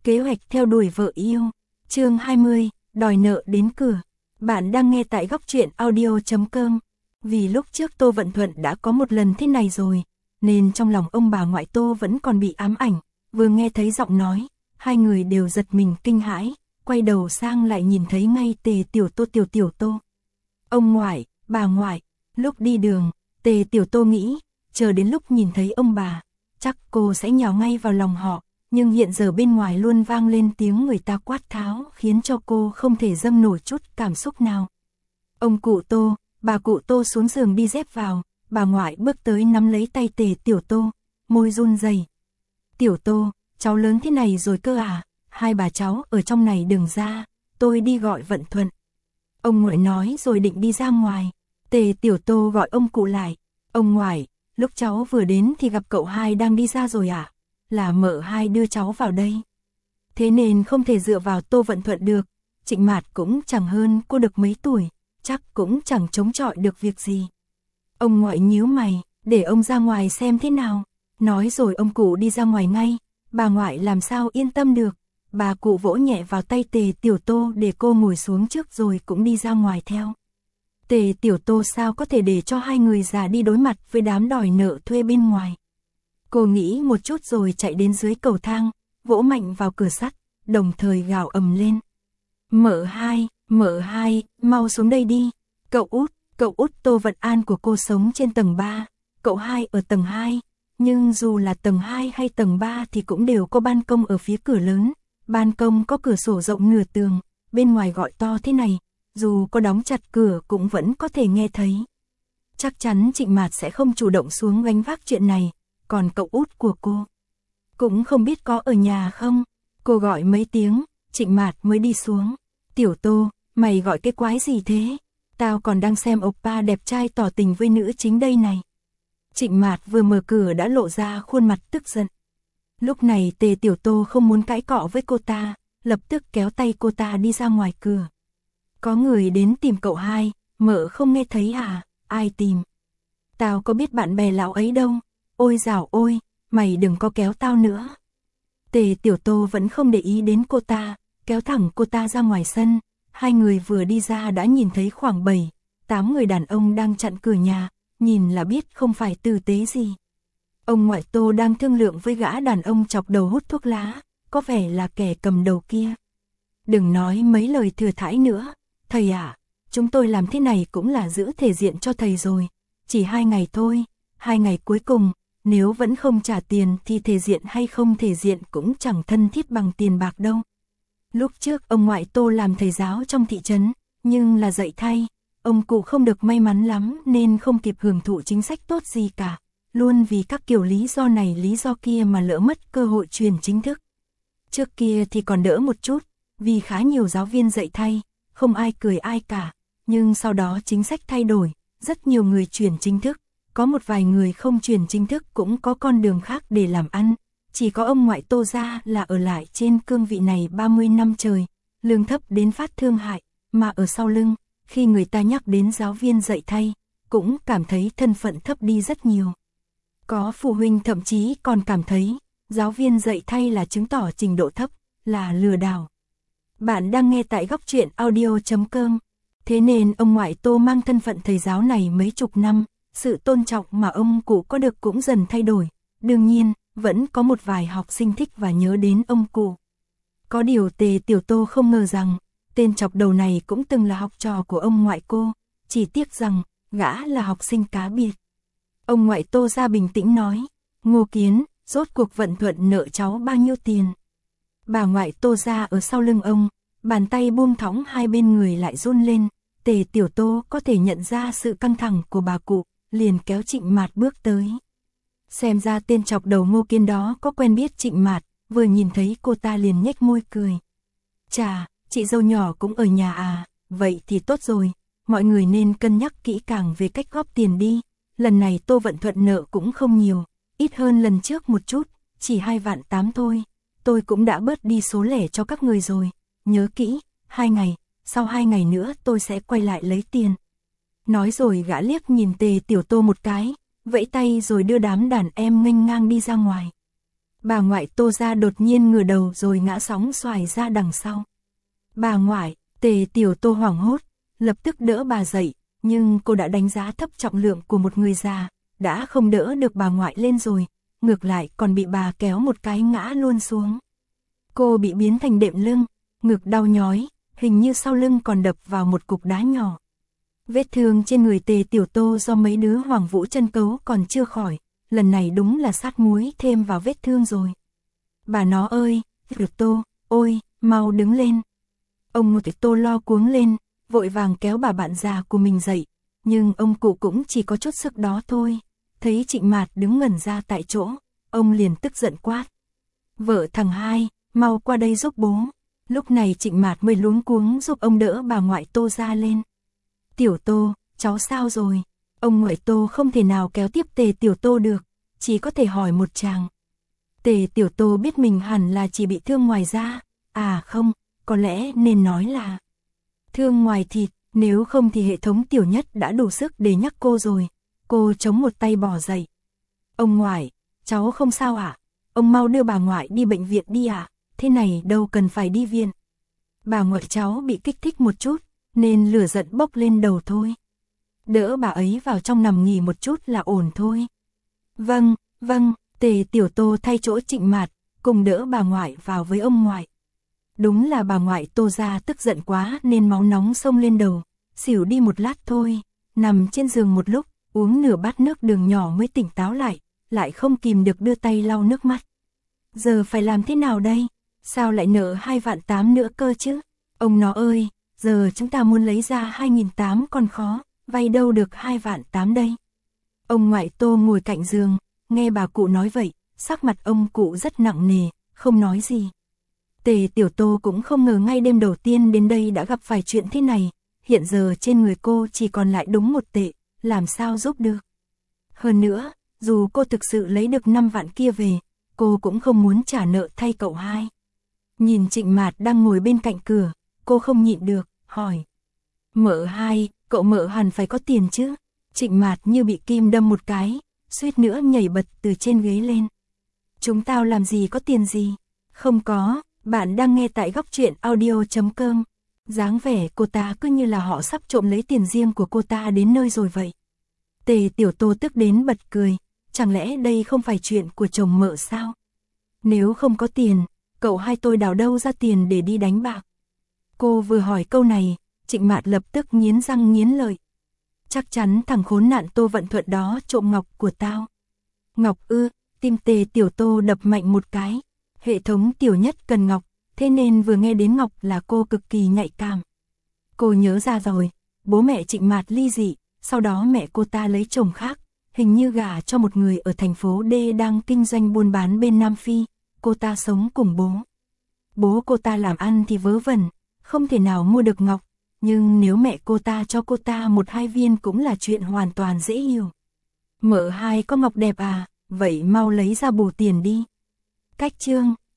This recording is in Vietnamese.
Kế hoạch theo đuổi vợ yêu. Chương 20, đòi nợ đến cửa. Bạn đang nghe tại góc truyện audio.com. Vì lúc trước Tô Vận Thuận đã có một lần thế này rồi, nên trong lòng ông bà ngoại Tô vẫn còn bị ám ảnh. Vừa nghe thấy giọng nói, hai người đều giật mình kinh hãi, quay đầu sang lại nhìn thấy ngay Tề Tiểu Tô. Ông ngoại, bà ngoại, lúc đi đường, Tề Tiểu Tô nghĩ, chờ đến lúc nhìn thấy ông bà, chắc cô sẽ nhào ngay vào lòng họ, nhưng hiện giờ bên ngoài luôn vang lên tiếng người ta quát tháo khiến cho cô không thể dâng nổi chút cảm xúc nào. Ông cụ Tô, bà cụ Tô xuống giường đi dép vào, bà ngoại bước tới nắm lấy tay Tề Tiểu Tô, môi run rẩy. Tiểu Tô, cháu lớn thế này rồi cơ à, hai bà cháu ở trong này đừng ra, tôi đi gọi Vận Thuận. Ông ngoại nói rồi định đi ra ngoài, Tề Tiểu Tô gọi ông cụ lại. Ông ngoại, lúc cháu vừa đến thì gặp cậu hai đang đi ra rồi à? Là mợ hai đưa cháu vào đây. Thế nên không thể dựa vào Tô Vận Thuận được, Trịnh Mạt cũng chẳng hơn cô được mấy tuổi, chắc cũng chẳng chống chọi được việc gì. Ông ngoại nhíu mày, để ông ra ngoài xem thế nào. Nói rồi ông cụ đi ra ngoài ngay, bà ngoại làm sao yên tâm được. Bà cụ vỗ nhẹ vào tay Tề Tiểu Tô để cô ngồi xuống trước rồi cũng đi ra ngoài theo. Tề Tiểu Tô sao có thể để cho hai người già đi đối mặt với đám đòi nợ thuê bên ngoài. Cô nghĩ một chút rồi chạy đến dưới cầu thang, vỗ mạnh vào cửa sắt, đồng thời gào ầm lên. Mợ hai, mau xuống đây đi. Cậu út Tô Vận An của cô sống trên tầng 3, cậu hai ở tầng 2. Nhưng dù là tầng 2 hay tầng 3 thì cũng đều có ban công ở phía cửa lớn. Ban công có cửa sổ rộng nửa tường, bên ngoài gọi to thế này, dù có đóng chặt cửa cũng vẫn có thể nghe thấy. Chắc chắn Trịnh Mạt sẽ không chủ động xuống gánh vác chuyện này, còn cậu út của cô cũng không biết có ở nhà không. Cô gọi mấy tiếng, Trịnh Mạt mới đi xuống. Tiểu Tô, mày gọi cái quái gì thế? Tao còn đang xem oppa đẹp trai tỏ tình với nữ chính đây này. Trịnh Mạt vừa mở cửa đã lộ ra khuôn mặt tức giận. Lúc này Tề Tiểu Tô không muốn cãi cọ với cô ta, lập tức kéo tay cô ta đi ra ngoài cửa. Có người đến tìm cậu hai, mợ không nghe thấy à? Ai tìm? Tao có biết bạn bè lão ấy đâu. Ôi dào ôi, mày đừng có kéo tao nữa. Tề Tiểu Tô vẫn không để ý đến cô ta, kéo thẳng cô ta ra ngoài sân. Hai người vừa đi ra đã nhìn thấy khoảng 7-8 người đàn ông đang chặn cửa nhà, nhìn là biết không phải tử tế gì. Ông ngoại Tô đang thương lượng với gã đàn ông chọc đầu hút thuốc lá, có vẻ là kẻ cầm đầu kia. Đừng nói mấy lời thừa thãi nữa, thầy ạ, chúng tôi làm thế này cũng là giữ thể diện cho thầy rồi. Chỉ 2 ngày thôi, 2 ngày cuối cùng, nếu vẫn không trả tiền thì thể diện hay không thể diện cũng chẳng thân thiết bằng tiền bạc đâu. Lúc trước ông ngoại Tô làm thầy giáo trong thị trấn, nhưng là dạy thay, ông cụ không được may mắn lắm nên không kịp hưởng thụ chính sách tốt gì cả. Luôn vì các kiểu lý do này lý do kia mà lỡ mất cơ hội truyền chính thức. Trước kia thì còn đỡ một chút, vì khá nhiều giáo viên dạy thay, không ai cười ai cả. Nhưng sau đó chính sách thay đổi, rất nhiều người chuyển chính thức. Có một vài người không chuyển chính thức cũng có con đường khác để làm ăn. Chỉ có ông ngoại Tô gia là ở lại trên cương vị này 30 năm trời, lương thấp đến phát thương hại, mà ở sau lưng, khi người ta nhắc đến giáo viên dạy thay, cũng cảm thấy thân phận thấp đi rất nhiều. Có phụ huynh thậm chí còn cảm thấy, giáo viên dạy thay là chứng tỏ trình độ thấp, là lừa đảo. Bạn đang nghe tại góc truyện audio.com. Thế nên ông ngoại Tô mang thân phận thầy giáo này mấy chục năm, sự tôn trọng mà ông cụ có được cũng dần thay đổi. Đương nhiên, vẫn có một vài học sinh thích và nhớ đến ông cụ. Có điều Tề Tiểu Tô không ngờ rằng, tên chọc đầu này cũng từng là học trò của ông ngoại cô, chỉ tiếc rằng, gã là học sinh cá biệt. Ông ngoại Tô ra bình tĩnh nói, Ngô Kiến, rốt cuộc Vận Thuận nợ cháu bao nhiêu tiền? Bà ngoại Tô ra ở sau lưng ông, bàn tay buông thõng hai bên người lại run lên. Tề Tiểu Tô có thể nhận ra sự căng thẳng của bà cụ, liền kéo Trịnh Mạt bước tới. Xem ra tên chọc đầu Ngô Kiến đó có quen biết Trịnh Mạt, vừa nhìn thấy cô ta liền nhếch môi cười. Chà, chị dâu nhỏ cũng ở nhà à, vậy thì tốt rồi, mọi người nên cân nhắc kỹ càng về cách góp tiền đi. Lần này Tô Vận Thuận nợ cũng không nhiều, ít hơn lần trước một chút, chỉ 2,8 vạn thôi. Tôi cũng đã bớt đi số lẻ cho các người rồi, nhớ kỹ, 2 ngày, sau 2 ngày nữa tôi sẽ quay lại lấy tiền. Nói rồi gã liếc nhìn Tề Tiểu Tô một cái, vẫy tay rồi đưa đám đàn em nghênh ngang đi ra ngoài. Bà ngoại Tô gia đột nhiên ngửa đầu rồi ngã sóng xoài ra đằng sau. Bà ngoại, Tề Tiểu Tô hoảng hốt, lập tức đỡ bà dậy, nhưng cô đã đánh giá thấp trọng lượng của một người già, đã không đỡ được bà ngoại lên rồi, ngược lại còn bị bà kéo một cái ngã luôn xuống. Cô bị biến thành đệm lưng, ngực đau nhói, hình như sau lưng còn đập vào một cục đá nhỏ. Vết thương trên người Tề Tiểu Tô do mấy đứa Hoàng Vũ chân cấu còn chưa khỏi, lần này đúng là sát muối thêm vào vết thương rồi. Bà nó ơi, Tiểu Tô, ôi, mau đứng lên. Ông Tiểu Tô lo cuống lên, vội vàng kéo bà bạn già của mình dậy, nhưng ông cụ cũng chỉ có chút sức đó thôi. Thấy Trịnh Mạt đứng ngẩn ra tại chỗ, ông liền tức giận quát. Vợ thằng hai, mau qua đây giúp bố. Lúc này Trịnh Mạt mới luống cuống giúp ông đỡ bà ngoại Tô ra lên. Tiểu Tô, cháu sao rồi? Ông ngoại Tô không thể nào kéo tiếp Tề Tiểu Tô được, chỉ có thể hỏi một chàng. Tề Tiểu Tô biết mình hẳn là chỉ bị thương ngoài da, à không, có lẽ nên nói là thương ngoài thịt, nếu không thì hệ thống Tiểu Nhất đã đủ sức để nhắc cô rồi. Cô chống một tay bò dậy. Ông ngoại, cháu không sao ạ? Ông mau đưa bà ngoại đi bệnh viện đi ạ, thế này đâu cần phải đi viện. Bà ngoại cháu bị kích thích một chút, nên lửa giận bốc lên đầu thôi. Đỡ bà ấy vào trong nằm nghỉ một chút là ổn thôi. Vâng, vâng, Tề Tiểu Tô thay chỗ Trịnh Mạt, cùng đỡ bà ngoại vào với ông ngoại. Đúng là bà ngoại Tô gia tức giận quá nên máu nóng xông lên đầu, xỉu đi một lát thôi, nằm trên giường một lúc, uống nửa bát nước đường nhỏ mới tỉnh táo lại không kìm được đưa tay lau nước mắt. Giờ phải làm thế nào đây? Sao lại nợ 2.800.000 nữa cơ chứ? Ông nó ơi, giờ chúng ta muốn lấy ra 2.800.000 còn khó, vay đâu được 2.800.000 đây? Ông ngoại Tô ngồi cạnh giường, nghe bà cụ nói vậy, sắc mặt ông cụ rất nặng nề, không nói gì. Tề Tiểu Tô cũng không ngờ ngay đêm đầu tiên đến đây đã gặp phải chuyện thế này, hiện giờ trên người cô chỉ còn lại đúng 1 tệ, làm sao giúp được. Hơn nữa, dù cô thực sự lấy được 5 vạn kia về, cô cũng không muốn trả nợ thay cậu hai. Nhìn Trịnh Mạt đang ngồi bên cạnh cửa, cô không nhịn được, hỏi. Mợ hai, cậu mợ hẳn phải có tiền chứ? Trịnh Mạt như bị kim đâm một cái, suýt nữa nhảy bật từ trên ghế lên. Chúng tao làm gì có tiền gì? Không có, bạn đang nghe tại góc truyện audio.com. Dáng vẻ cô ta cứ như là họ sắp trộm lấy tiền riêng của cô ta đến nơi rồi vậy. Tề Tiểu Tô tức đến bật cười, chẳng lẽ đây không phải chuyện của chồng mợ sao? Nếu không có tiền, cậu hai tôi đào đâu ra tiền để đi đánh bạc? Cô vừa hỏi câu này, Trịnh Mạt lập tức nghiến răng nghiến lợi. Chắc chắn thằng khốn nạn Tô Vận Thuận đó trộm ngọc của tao. Ngọc ư? Tim Tề Tiểu Tô đập mạnh một cái. Hệ thống Tiểu Nhất cần ngọc, thế nên vừa nghe đến ngọc là cô cực kỳ nhạy cảm. Cô nhớ ra rồi, bố mẹ Trịnh Mạt ly dị, sau đó mẹ cô ta lấy chồng khác, hình như gả cho một người ở thành phố D đang kinh doanh buôn bán bên Nam Phi, cô ta sống cùng bố. Bố cô ta làm ăn thì vớ vẩn, không thể nào mua được ngọc, nhưng nếu mẹ cô ta cho cô ta 1-2 viên cũng là chuyện hoàn toàn dễ hiểu. Mợ hai có ngọc đẹp à, vậy mau lấy ra bù tiền đi. Cách chương